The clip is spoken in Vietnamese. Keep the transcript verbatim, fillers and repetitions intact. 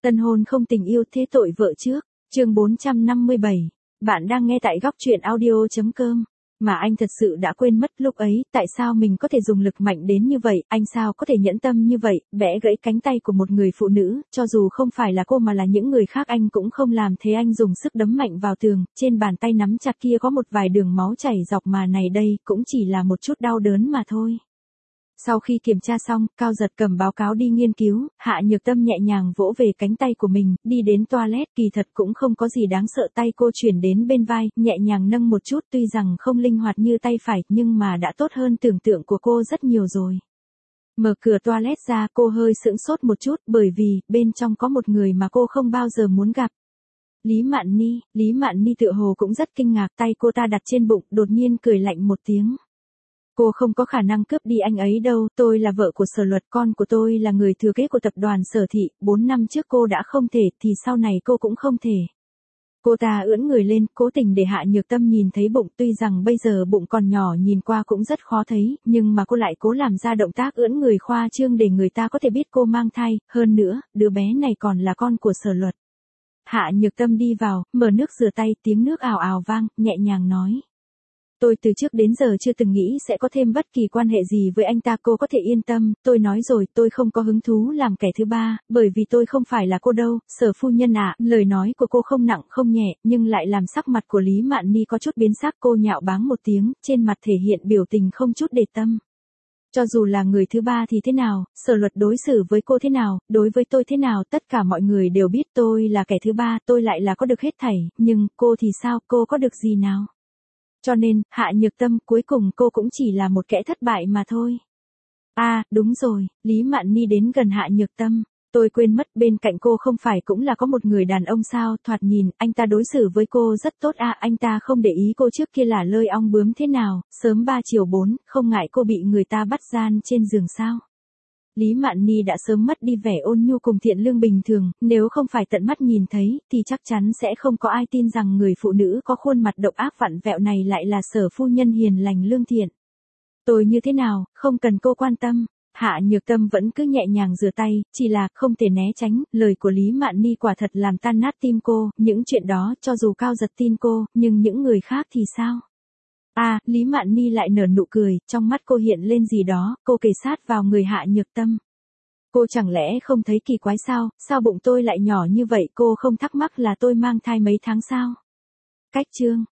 Tân hôn không tình yêu thế tội vợ trước, chương bốn trăm năm mươi bảy. Bạn đang nghe tại góc truyện audio.com. Mà anh thật sự đã quên mất lúc ấy, tại sao mình có thể dùng lực mạnh đến như vậy, anh sao có thể nhẫn tâm như vậy, bẻ gãy cánh tay của một người phụ nữ, cho dù không phải là cô mà là những người khác anh cũng không làm thế. Anh dùng sức đấm mạnh vào tường, trên bàn tay nắm chặt kia có một vài đường máu chảy dọc mà này đây, cũng chỉ là một chút đau đớn mà thôi. Sau khi kiểm tra xong, Cao Giật cầm báo cáo đi nghiên cứu, Hạ Nhược Tâm nhẹ nhàng vỗ về cánh tay của mình, đi đến toilet, kỳ thật cũng không có gì đáng sợ, tay cô chuyển đến bên vai, nhẹ nhàng nâng một chút, tuy rằng không linh hoạt như tay phải, nhưng mà đã tốt hơn tưởng tượng của cô rất nhiều rồi. Mở cửa toilet ra, cô hơi sững sốt một chút, bởi vì, bên trong có một người mà cô không bao giờ muốn gặp. Lý Mạn Ni, Lý Mạn Ni tựa hồ cũng rất kinh ngạc, tay cô ta đặt trên bụng, đột nhiên cười lạnh một tiếng. Cô không có khả năng cướp đi anh ấy đâu, tôi là vợ của Sở Luật, con của tôi là người thừa kế của tập đoàn Sở Thị, bốn năm trước cô đã không thể, thì sau này cô cũng không thể. Cô ta ưỡn người lên, cố tình để Hạ Nhược Tâm nhìn thấy bụng, tuy rằng bây giờ bụng còn nhỏ nhìn qua cũng rất khó thấy, nhưng mà cô lại cố làm ra động tác ưỡn người khoa trương để người ta có thể biết cô mang thai, hơn nữa, đứa bé này còn là con của Sở Luật. Hạ Nhược Tâm đi vào, mở nước rửa tay, tiếng nước ào ào vang, nhẹ nhàng nói. Tôi từ trước đến giờ chưa từng nghĩ sẽ có thêm bất kỳ quan hệ gì với anh ta, cô có thể yên tâm, tôi nói rồi, tôi không có hứng thú làm kẻ thứ ba, bởi vì tôi không phải là cô đâu, Sở phu nhân ạ. Lời nói của cô không nặng không nhẹ, nhưng lại làm sắc mặt của Lý Mạn Ni có chút biến sắc, cô nhạo báng một tiếng, trên mặt thể hiện biểu tình không chút để tâm. Cho dù là người thứ ba thì thế nào, Sở Luật đối xử với cô thế nào, đối với tôi thế nào, tất cả mọi người đều biết tôi là kẻ thứ ba, tôi lại là có được hết thảy, nhưng cô thì sao, cô có được gì nào? Cho nên, Hạ Nhược Tâm, cuối cùng cô cũng chỉ là một kẻ thất bại mà thôi. À, đúng rồi, Lý Mạn Ni đến gần Hạ Nhược Tâm. Tôi quên mất, bên cạnh cô không phải cũng là có một người đàn ông sao, thoạt nhìn, anh ta đối xử với cô rất tốt à, anh ta không để ý cô trước kia là lơi ong bướm thế nào, sớm ba chiều bốn, không ngại cô bị người ta bắt gian trên giường sao. Lý Mạn Ni đã sớm mất đi vẻ ôn nhu cùng thiện lương bình thường, nếu không phải tận mắt nhìn thấy, thì chắc chắn sẽ không có ai tin rằng người phụ nữ có khuôn mặt độc ác vặn vẹo này lại là Sở phu nhân hiền lành lương thiện. Tôi như thế nào, không cần cô quan tâm. Hạ Nhược Tâm vẫn cứ nhẹ nhàng rửa tay, chỉ là không thể né tránh, lời của Lý Mạn Ni quả thật làm tan nát tim cô, những chuyện đó cho dù Cao Giật tin cô, nhưng những người khác thì sao? À, Lý Mạn Ni lại nở nụ cười, trong mắt cô hiện lên gì đó, cô kề sát vào người Hạ Nhược Tâm. Cô chẳng lẽ không thấy kỳ quái sao, sao bụng tôi lại nhỏ như vậy, cô không thắc mắc là tôi mang thai mấy tháng sao? Cách chương,